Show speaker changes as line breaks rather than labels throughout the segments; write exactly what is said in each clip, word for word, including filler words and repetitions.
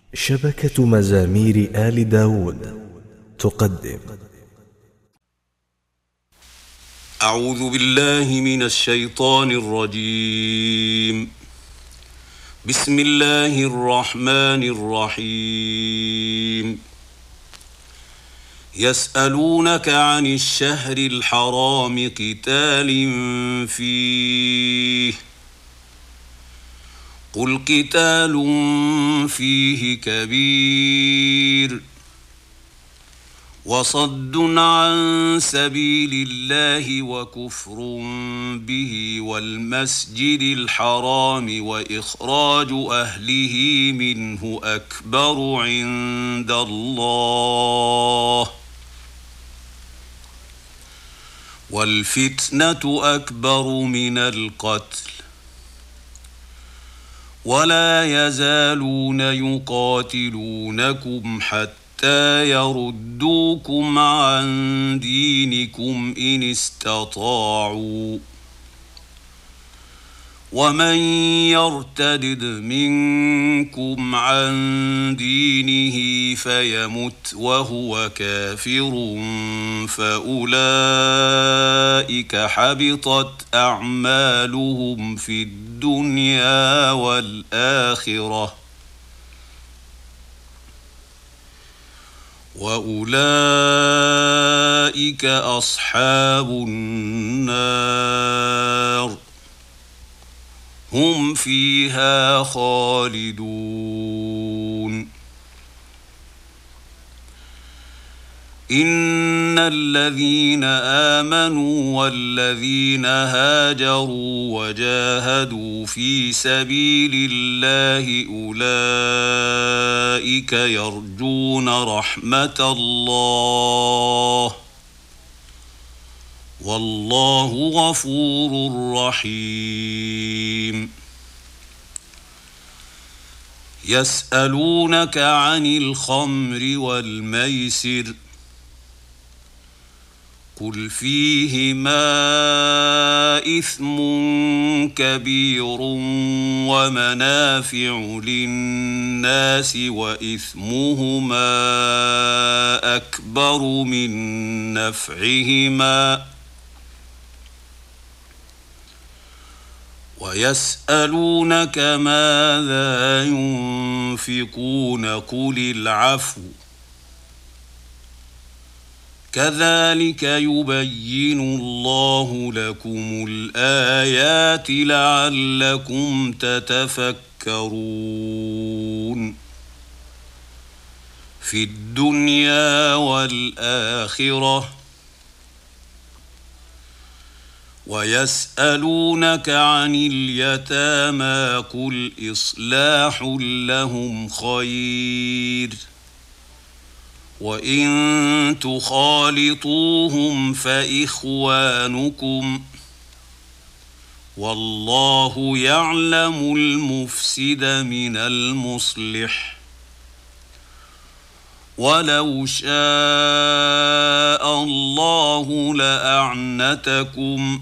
شبكة مزامير آل داود تقدم.
أعوذ بالله من الشيطان الرجيم. بسم الله الرحمن الرحيم. يسألونك عن الشهر الحرام قتال فيه، قل قتال فيه كبير وصد عن سبيل الله وكفر به والمسجد الحرام وإخراج أهله منه أكبر عند الله والفتنة أكبر من القتل ولا يزالون يقاتلونكم حتى يردوكم عن دينكم إن استطاعوا، ومن يرتدد منكم عن دينه فيمت وهو كافر فأولئك حبطت أعمالهم في الدنيا والآخرة وأولئك أصحاب النار هم فيها خالدون. إن الذين آمنوا والذين هاجروا وجاهدوا في سبيل الله أولئك يرجون رحمة الله والله غفور رحيم. يسألونك عن الخمر والميسر قل فيهما إثم كبير ومنافع للناس وإثمهما أكبر من نفعهما ويسألونك ماذا ينفقون قل العفو كذلك يبين الله لكم الآيات لعلكم تتفكرون في الدنيا والآخرة. ويسألونك عن اليتامى قل إصلاح لهم خير وإن تخالطوهم فإخوانكم والله يعلم المفسد من المصلح ولو شاء الله لأعنتكم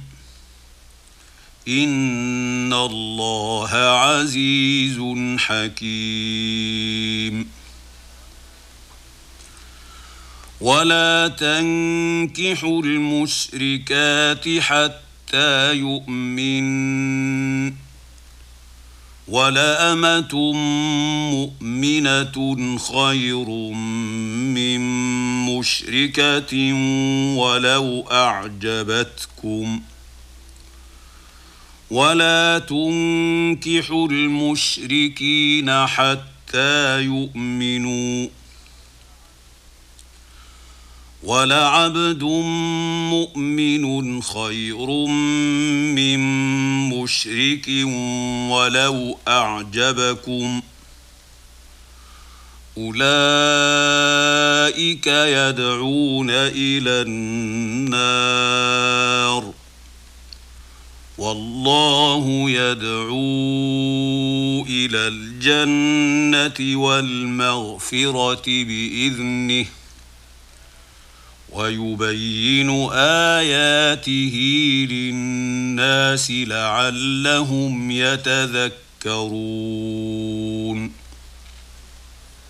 إن الله عزيز حكيم. ولا تنكحوا المشركات حتى يؤمن ولأمة مؤمنة خير من مشركة ولو أعجبتكم ولا تنكحوا المشركين حتى يؤمنوا ولعبد مؤمن خير من مشرك ولو أعجبكم أولئك يدعون إلى النار والله يدعو إلى الجنة والمغفرة بإذنه ويبين آياته للناس لعلهم يتذكرون.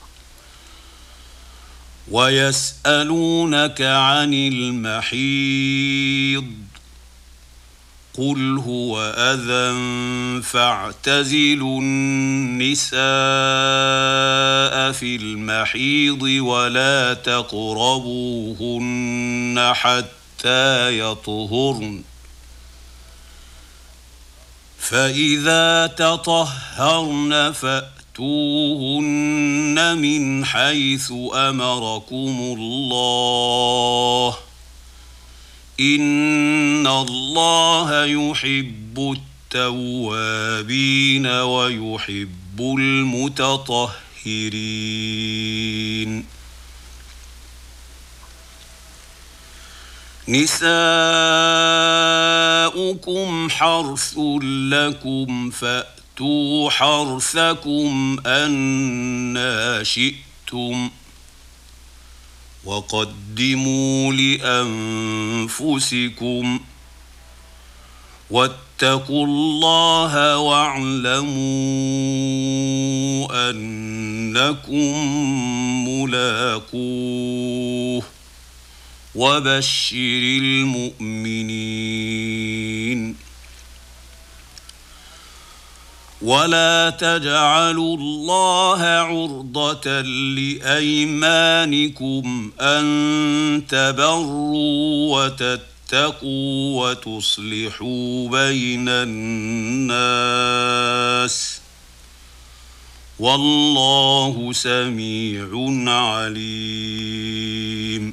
ويسألونك عن المحيض قل هو أذى فاعتزلوا النساء في المحيض ولا تقربوهن حتى يطهرن فإذا تطهرن فأتوهن من حيث أمركم الله إن الله يحب التوابين ويحب المتطهرين نساؤكم حرث لكم فأتوا حرثكم أنى شئتم وقدموا لأنفسكم واتقوا الله واعلموا أنكم ملاقوه وبشر المؤمنين ولا تجعلوا الله عرضة لأيمانكم أن تبروا وتتقوا وتصلحوا بين الناس والله سميع عليم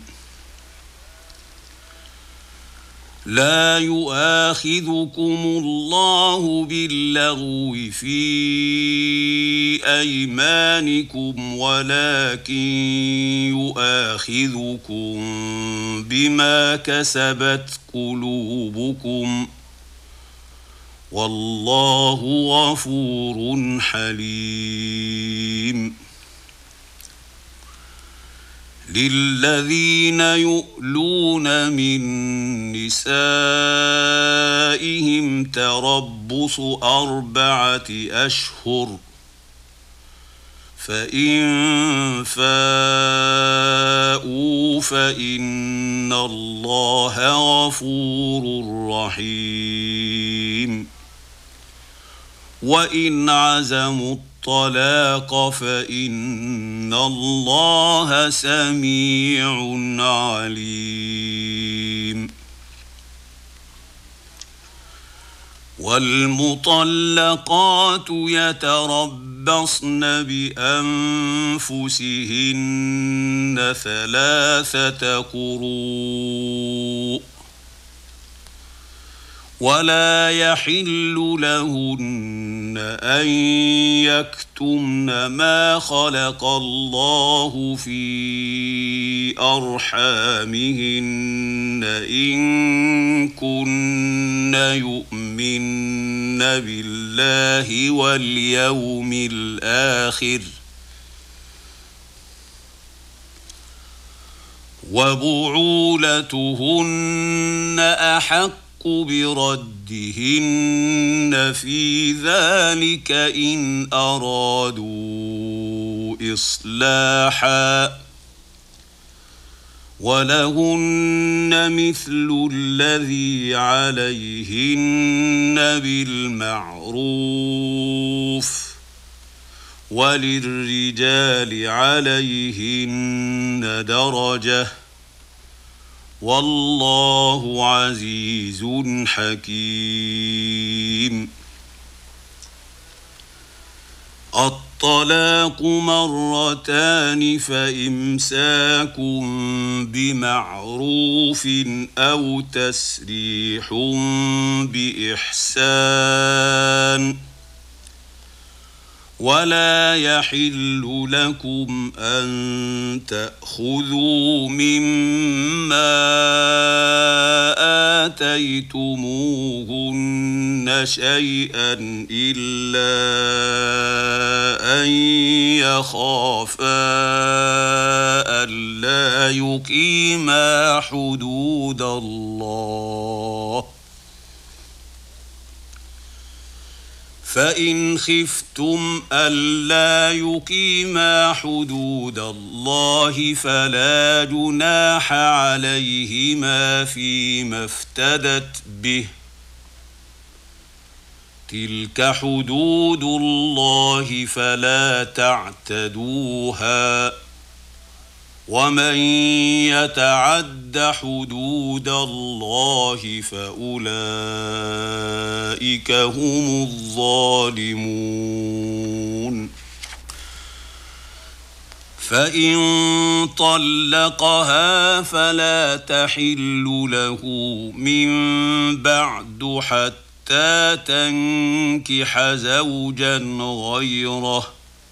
لا يؤاخذكم الله باللغو في أيمانكم ولكن يؤاخذكم بما كسبت قلوبكم والله غفور حليم للذين يؤلون من نسائهم تربص أربعة أشهر فإن فاءوا فإن الله غفور رحيم وإن عزموا الطلاق فإن الله سميع عليم والمطلقات يتربصن بأنفسهن ثلاثة قروء ولا يحل لهن أن يكتمن ما خلق الله في أرحامهن إن كن يؤمن بالله واليوم الآخر وبعولتهن أحق بردهن في ذلك إن أرادوا إصلاحا ولهن مثل الذي عليهن بالمعروف وللرجال عليهن درجة والله عزيز حكيم الطلاق مرتان فإمساك بمعروف أو تسريح بإحسان ولا يحل لكم أن تأخذوا مما آتيتموهن شيئا إلا أن يخافا ألا يقيما حدود الله فإن خفتم ألا يقيما حدود الله فلا جناح عليهما فيما افتدت به تلك حدود الله فلا تعتدوها ومن يتعد حدود الله فأولئك هم الظالمون فإن طلقها فلا تحل له من بعد حتى تنكح زوجا غيره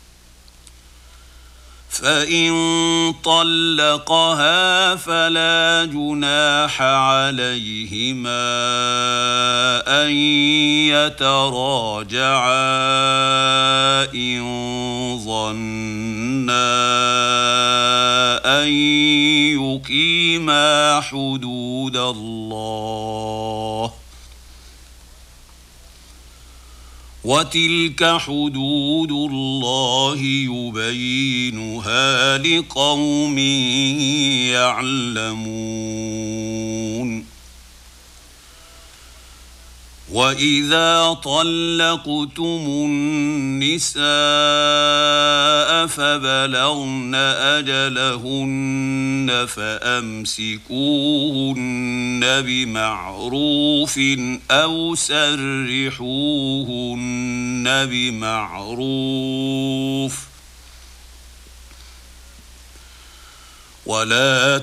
فإن طلقها فلا جناح عليهما أن يتراجعا إن ظنا أن يقيما حدود الله وتلك حدود الله يبينها لقوم يعلمون وإذا طلقتم النساء فبلغن أجلهن فأمسكوهن بمعروف أو سرحوهن بمعروف ولا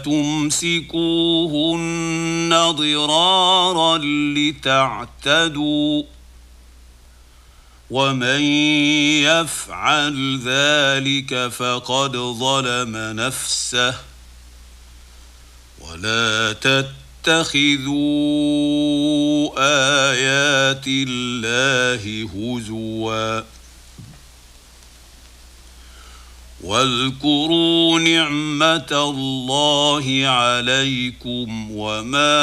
تمسكوهن ضرارا لتعتدوا ومن يفعل ذلك فقد ظلم نفسه ولا تتخذوا آيات الله هزوا واذكروا نعمة الله عليكم وما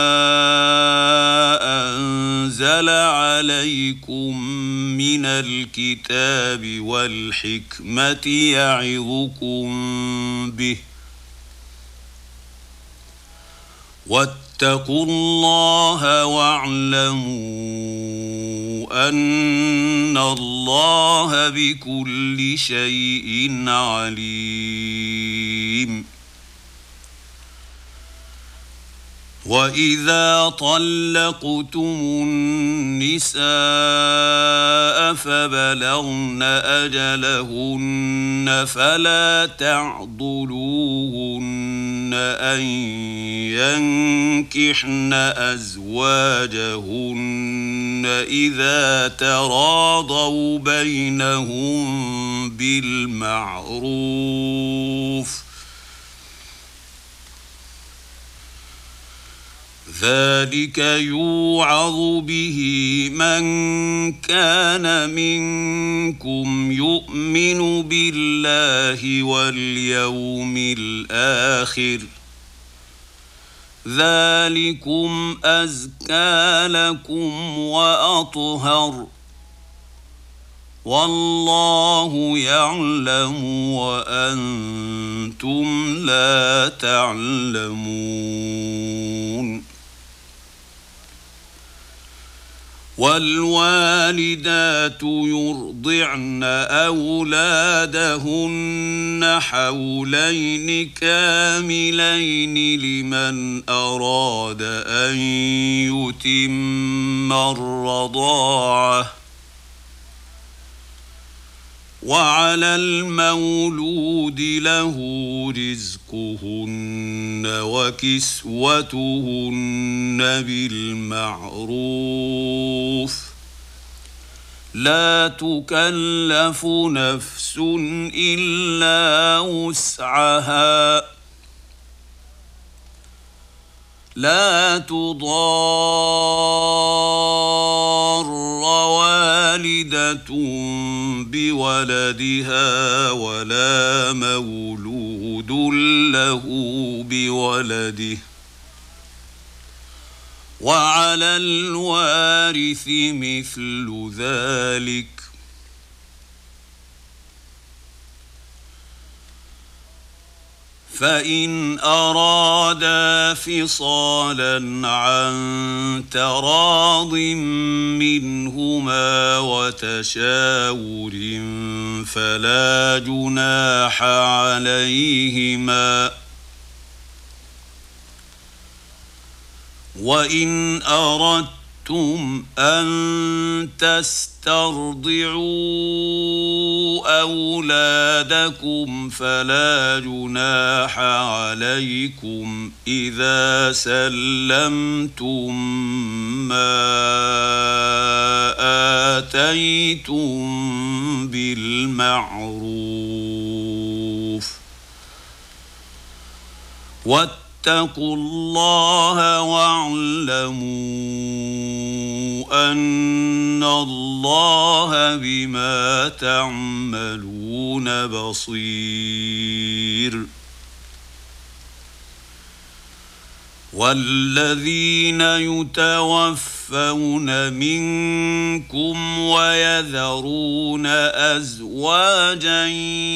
أنزل عليكم من الكتاب والحكمة يعظكم به واتقوا الله واعلموا أن الله بكل شيء عليم وإذا طلقتم النساء فبلغن أجلهن فلا تعضلوهن أن ينكحن أزواجهن إذا تراضوا بينهم بالمعروف ذلك يوعظ به من كان منكم يؤمن بالله واليوم الآخر ذلكم أزكى لكم وأطهر والله يعلم وأنتم لا تعلمون والوالدات يرضعن أولادهن حولين كاملين لمن أراد أن يتم الرضاعة وعلى المولود له رزقهن وكسوتهن بالمعروف لا تكلف نفس إلا وسعها لا تضار والدة بولدها ولا مولود له بولده وعلى الوارث مثل ذلك فإن أرادا فصالا عن تراض منهما وتشاور فلا جناح عليهما. وإن أردتم أن تسترضعوا أولادكم فلا جناح عليكم إذا سلمتم ما آتيتم بالمعروف. واتقوا الله واعلموا أن الله بما تعملون بصير. والذين يتوفون منكم ويذرون أزواجا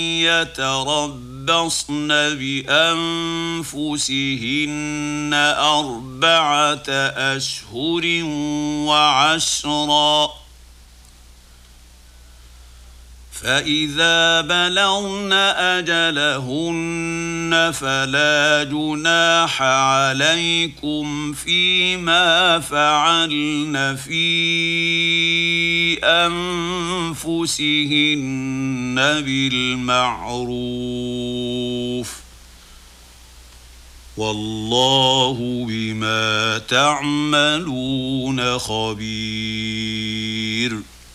يتربصن بأنفسهن أربعة أشهر وعشرا فإذا بلغن أجلهن فلا جناح عليكم فيما فعلن في أنفسهن بالمعروف والله بما تعملون خبير.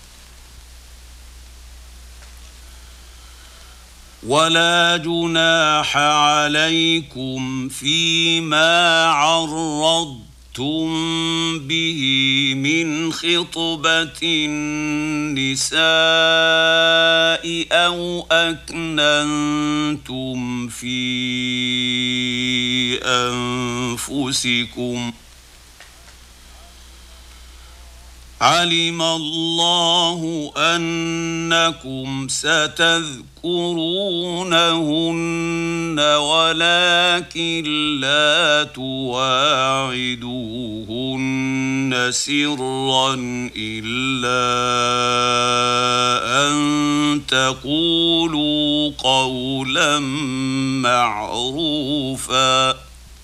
ولا جناح عليكم فيما عرضتم به من خطبة النساء أو أكننتم في أنفسكم علم الله أنكم ستذكرونهن ولكن لا تواعدوهن سرا إلا أن تقولوا قولا معروفا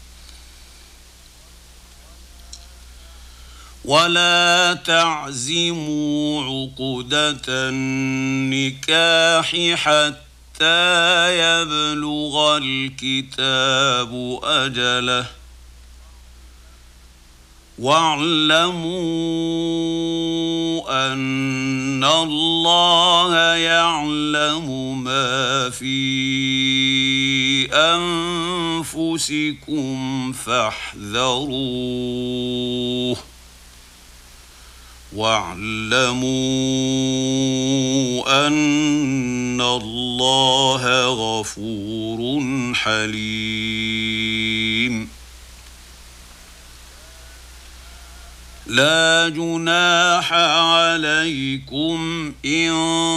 ولا تعزموا عقدة النكاح حتى يبلغ الكتاب أجله واعلموا أن الله يعلم ما في أنفسكم فاحذروه واعلموا أن الله غفور حليم. لا جناح عليكم إن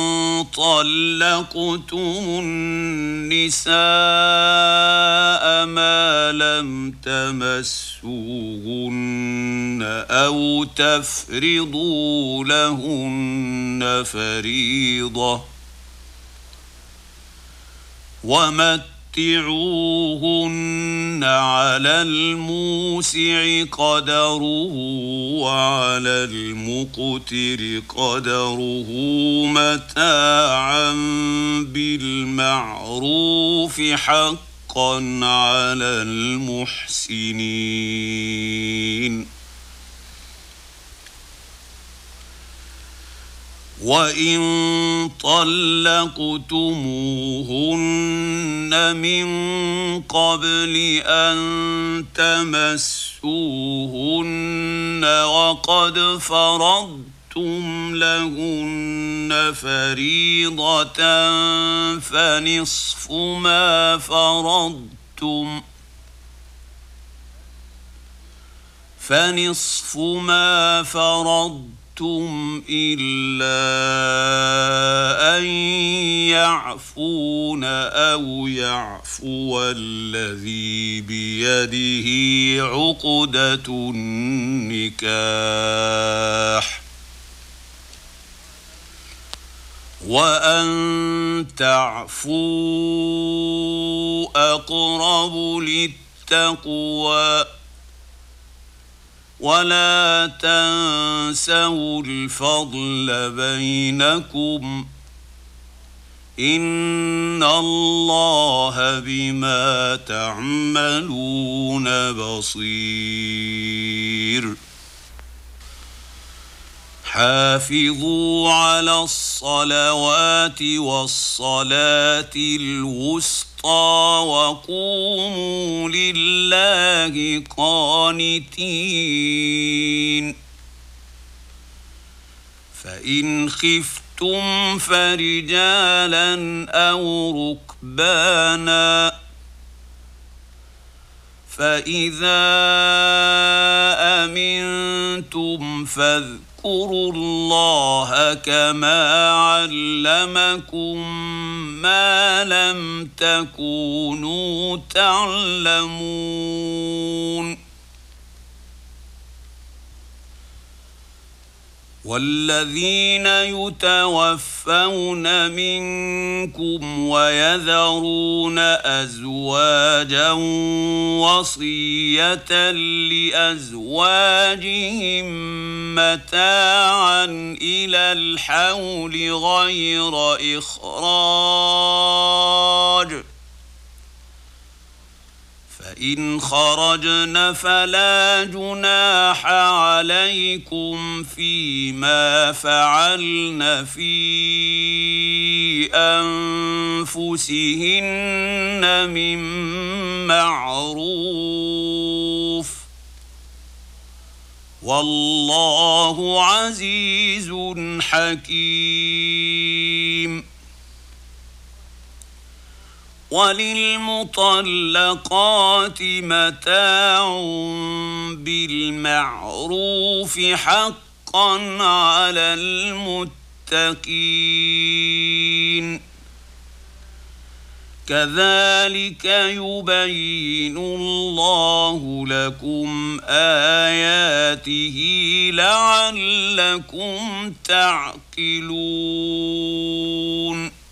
طلقتم النساء ما لم تمسوهن أو تفرضوا لهن فريضة ومتعوهن على الموسع قدره وعلى المقتر قدره متاعا بالمعروف حقا على المحسنين. وإن طلقتموهن من قبل أن تمسوهن وقد فرضتم لهن فريضة فنصف ما فرضتم فنصف ما فرضتم أردتم إلا أن يعفون أو يعفو الذي بيده عقدة النكاح وأن تعفوا أقرب للتقوى ولا تنسوا الفضل بينكم إن الله بما تعملون بصير حافظوا على الصلوات والصلاة الوسطى وقوموا لله قانتين فإن خفتم فرجالا أو ركبانا فإذا أمنتم فاذكروا الله كما علمكم ما لم تكونوا تعلمون والذين يتوفون منكم ويذرون أزواجا وصية لأزواجهم متاعا إلى الحول غير إخراج فإن خرجن فلا جناح عليكم فيما فعلن في أنفسهن من معروف والله عزيز حكيم وللمطلقات متاع بالمعروف حقا على المتقين كذلك يبين الله لكم آياته لعلكم تعقلون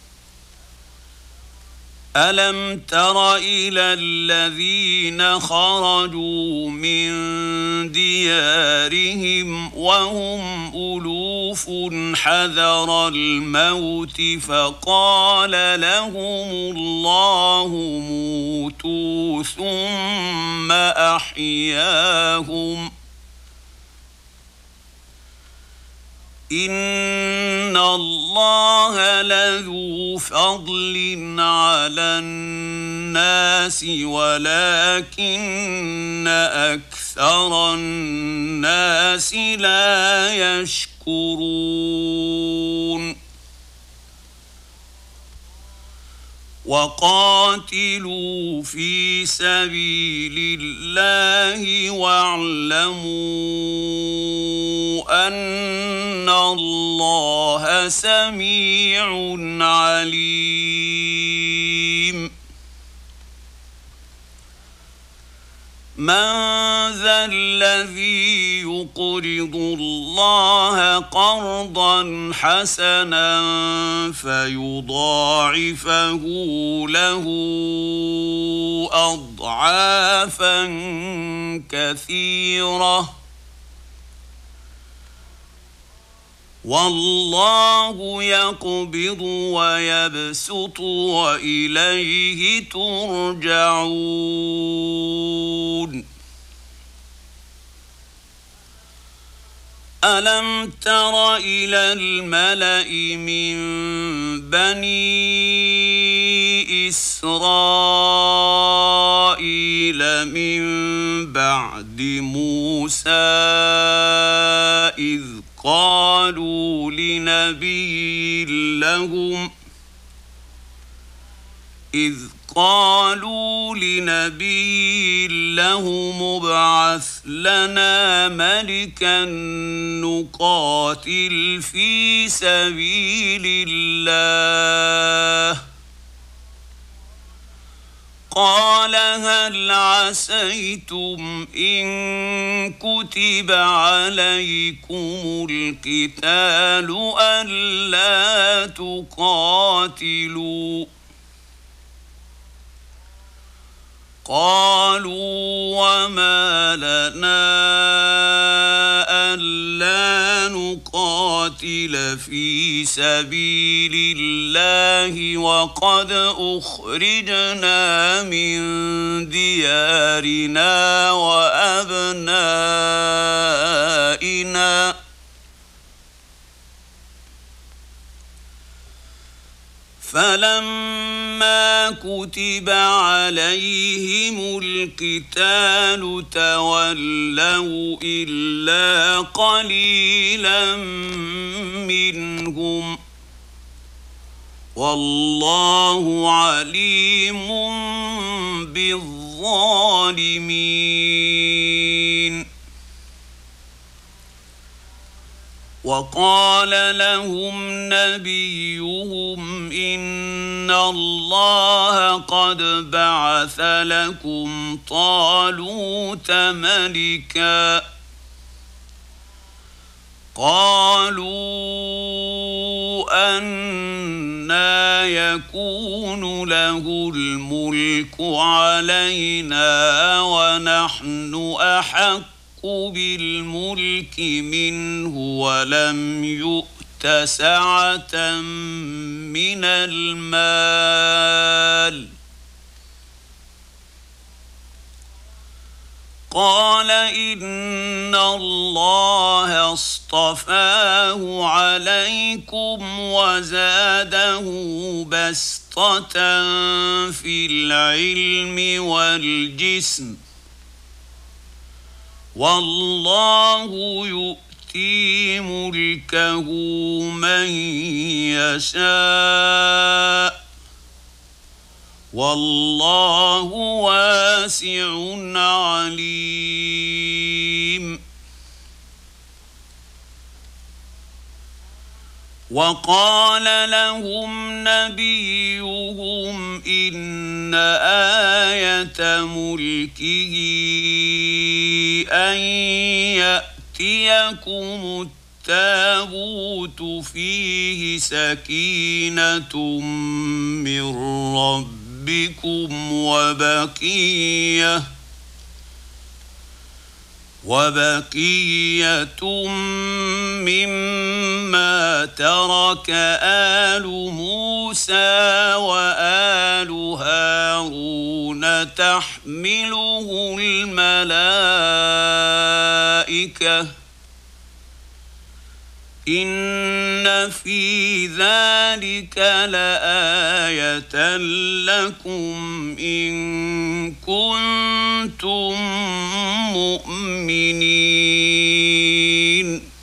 ألم تر إلى الذين خرجوا من ديارهم وهم ألوف حذر الموت فقال لهم الله موتوا ثم أحياهم إن الله لذو فضل على الناس ولكن أكثر الناس لا يشكرون وقاتلوا في سبيل الله واعلموا أن الله سميع عليم من ذا الذي يقرض الله قرضا حسنا فيضاعفه له أضعافا كثيرة والله يقبض ويبسط وإليه ترجعون ألم تر إلى الملأ من بني إسرائيل من بعد موسى إذ قالوا لنبي لهم إذ قالوا لنبي له مبعث لنا ملكا نقاتل في سبيل الله قال هل عسيتم إن كتب عليكم القتال ألا تقاتلوا قالوا وما لنا ألا نقاتل في سبيل الله وقد أخرجنا من ديارنا وأبنائنا فلما كتب عليهم القتال تولوا إلا قليلا منهم والله عليم بالظالمين وقال لهم نبيهم إن الله قد بعث لكم طالوت ملكا قالوا أنى يكون له الملك علينا ونحن أحق بالملك منه ولم يؤت سعة من المال قال إن الله اصطفاه عليكم وزاده بسطة في العلم والجسم والله يؤتي ملكه من يشاء والله واسع عليم وقال لهم نبيهم إن آية ملكه أن يأتيكم التابوت فيه سكينة من ربكم وبقية وبقية مما ترك آل موسى وآل هارون تحمله الملائكة إن في ذلك لآية لكم إن كنتم مؤمنين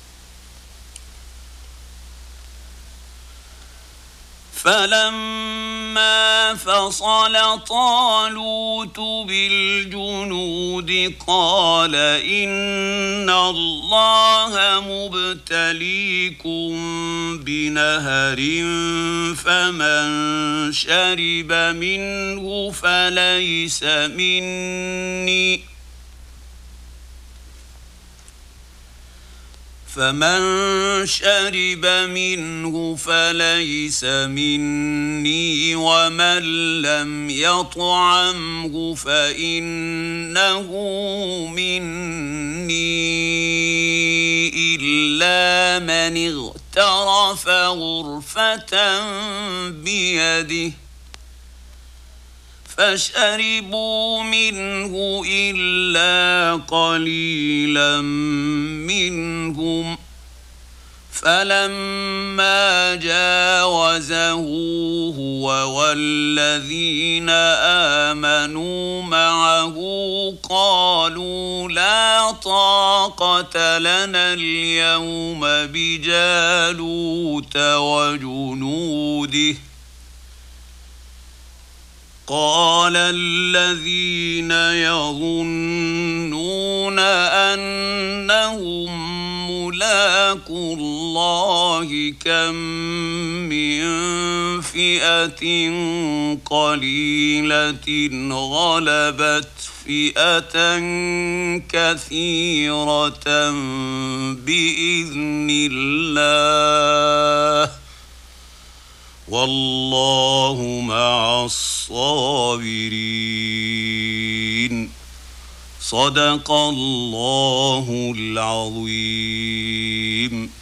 فلما فصل طالوت بالجنود قال إن الله مبتليكم بنهر فمن شرب منه فليس مني فمن شرب منه فليس مني ومن لم يطعمه فإنه مني إلا من اغترف غرفة بيده فشربوا منه إلا قليلا منهم فلما جاوزه هو والذين آمنوا معه قالوا لا طاقة لنا اليوم بجالوت وجنوده قال الذين يظنون أنهم ملاقو الله كم من فئة قليلة غلبت فئة كثيرة بإذن الله والله مع الصابرين. صدق الله العظيم.